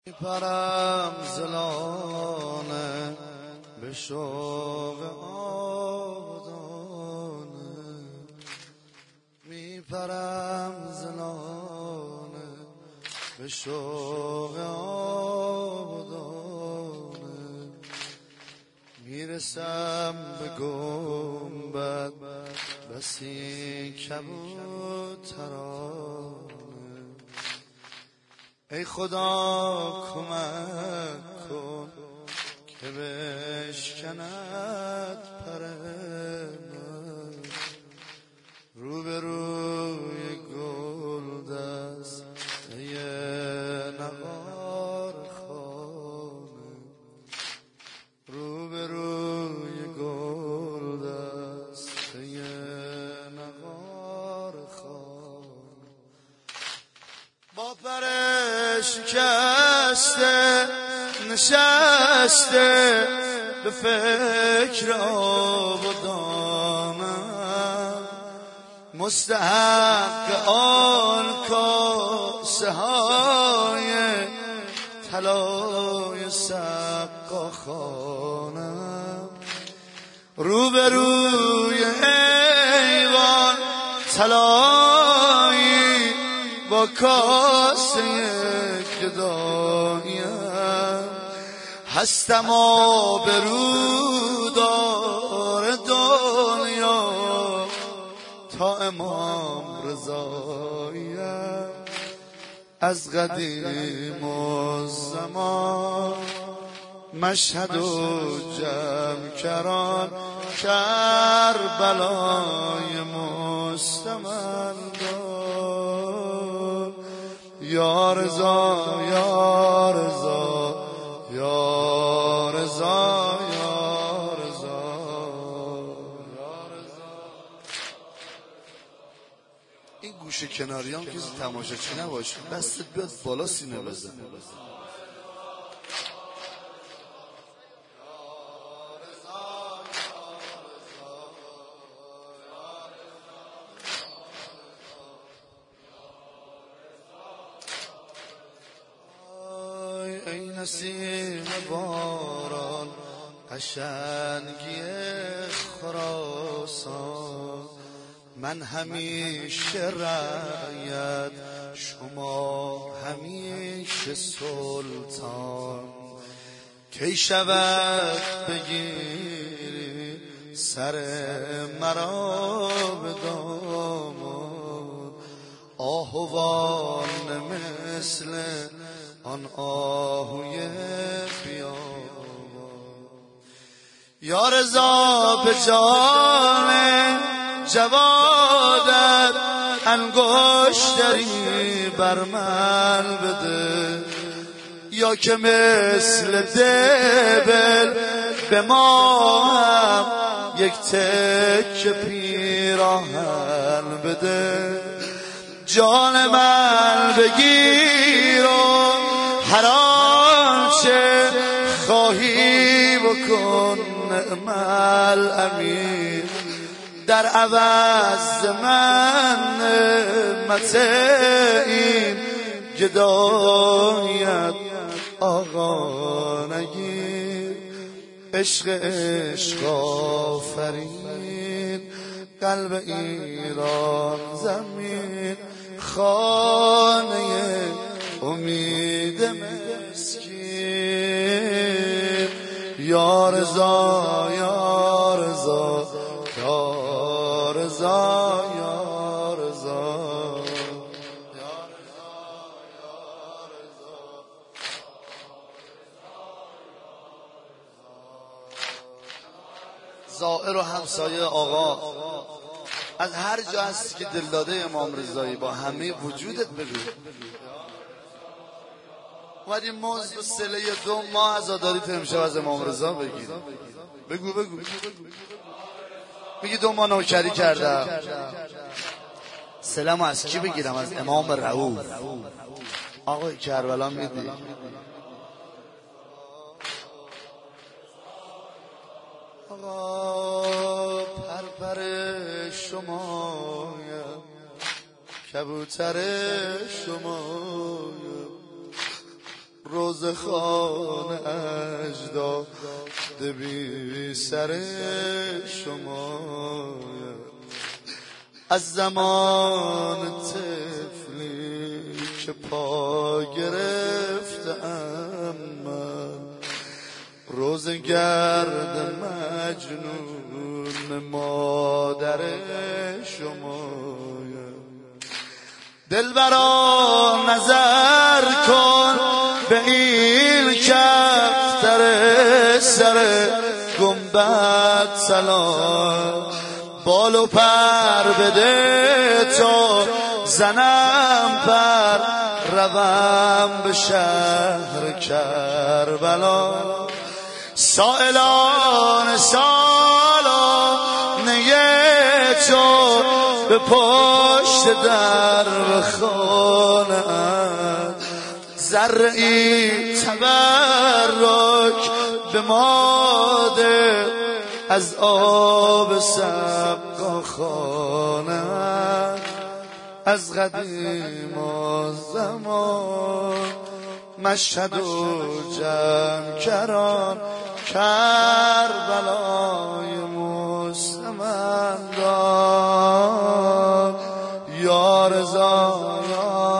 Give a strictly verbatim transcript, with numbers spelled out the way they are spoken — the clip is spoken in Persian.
میپرم زلانه به شوق آبادانه، میپرم زلانه به شوق آبادانه، میرسم به گنبد بسی کبوترانه. ای خدا کمک کن که بشکند پر من، رو به روی گل دسته نقار خانه، رو به روی گل دسته نقار خانه. با پر شکسته نشسته به فکر آبادانم، مستحق آن کاسه های طلای سقاخانم، رو به روی ایوان طلایی با کاسه گداییم، هستم آبرودار دنیا تا امام رضاییم، از قدیم و زمان مشهد و جمع کران کربلای مستمندان. یا رضا یا رضا یا رضا یا رضا یا رضا. این گوشه کناریان که تماشاچی نباشه، دستت بیاد بالا سینه بزن. ای نسیم باران قشنگی خراسان، من همیشه رعیت شما همیشه سلطان. کی شود بگیری سر مرا به دامان، آهوان مثل آن آهوی بیابان. یا رضا به جان جوادت انگشتری بر من بده، یا که مثل دبل به ما هم یک تکه پیراهن بده. جان من بگیر و هر آنچه خواهی بکن نعم الامیر، در عوض من نعمت این گدایت آقا نگیر. عشق عشق آفرین قلب ایران زمین، خانه امید مسکین. یا رضا یا رضا یا رضا یا رضا زائر و همسایه آقا از هر جا هستی که دلداده امام رضایی با همه وجودت بگو. اومدیم موضوع سله دو ماه عزاداری تو امشب از امام رضا بگیر. بگو بگو میگی دو ماه نوکری کردم، سلامو از کی بگیرم؟ از امام رؤوف آقای کربلا میدی. آقا پرپر شمایم، کبوتر شمایم، روز خانه اجداد بی سر شما از زمان طفلی که پا گرفتم من روز گرد مجنون مادر شما دلبرا نظر کن به این کفتر سر گنبد سلام بال و پر بده تا زنم پر روم به شهر کربلا سائلان سالانه تو به پشت در بخوانند زرعی تبرک به ماده از آب سبقا خوانند از قدیم و زمان مشهد و جمع کران کربلای مستمندان یا رضا یا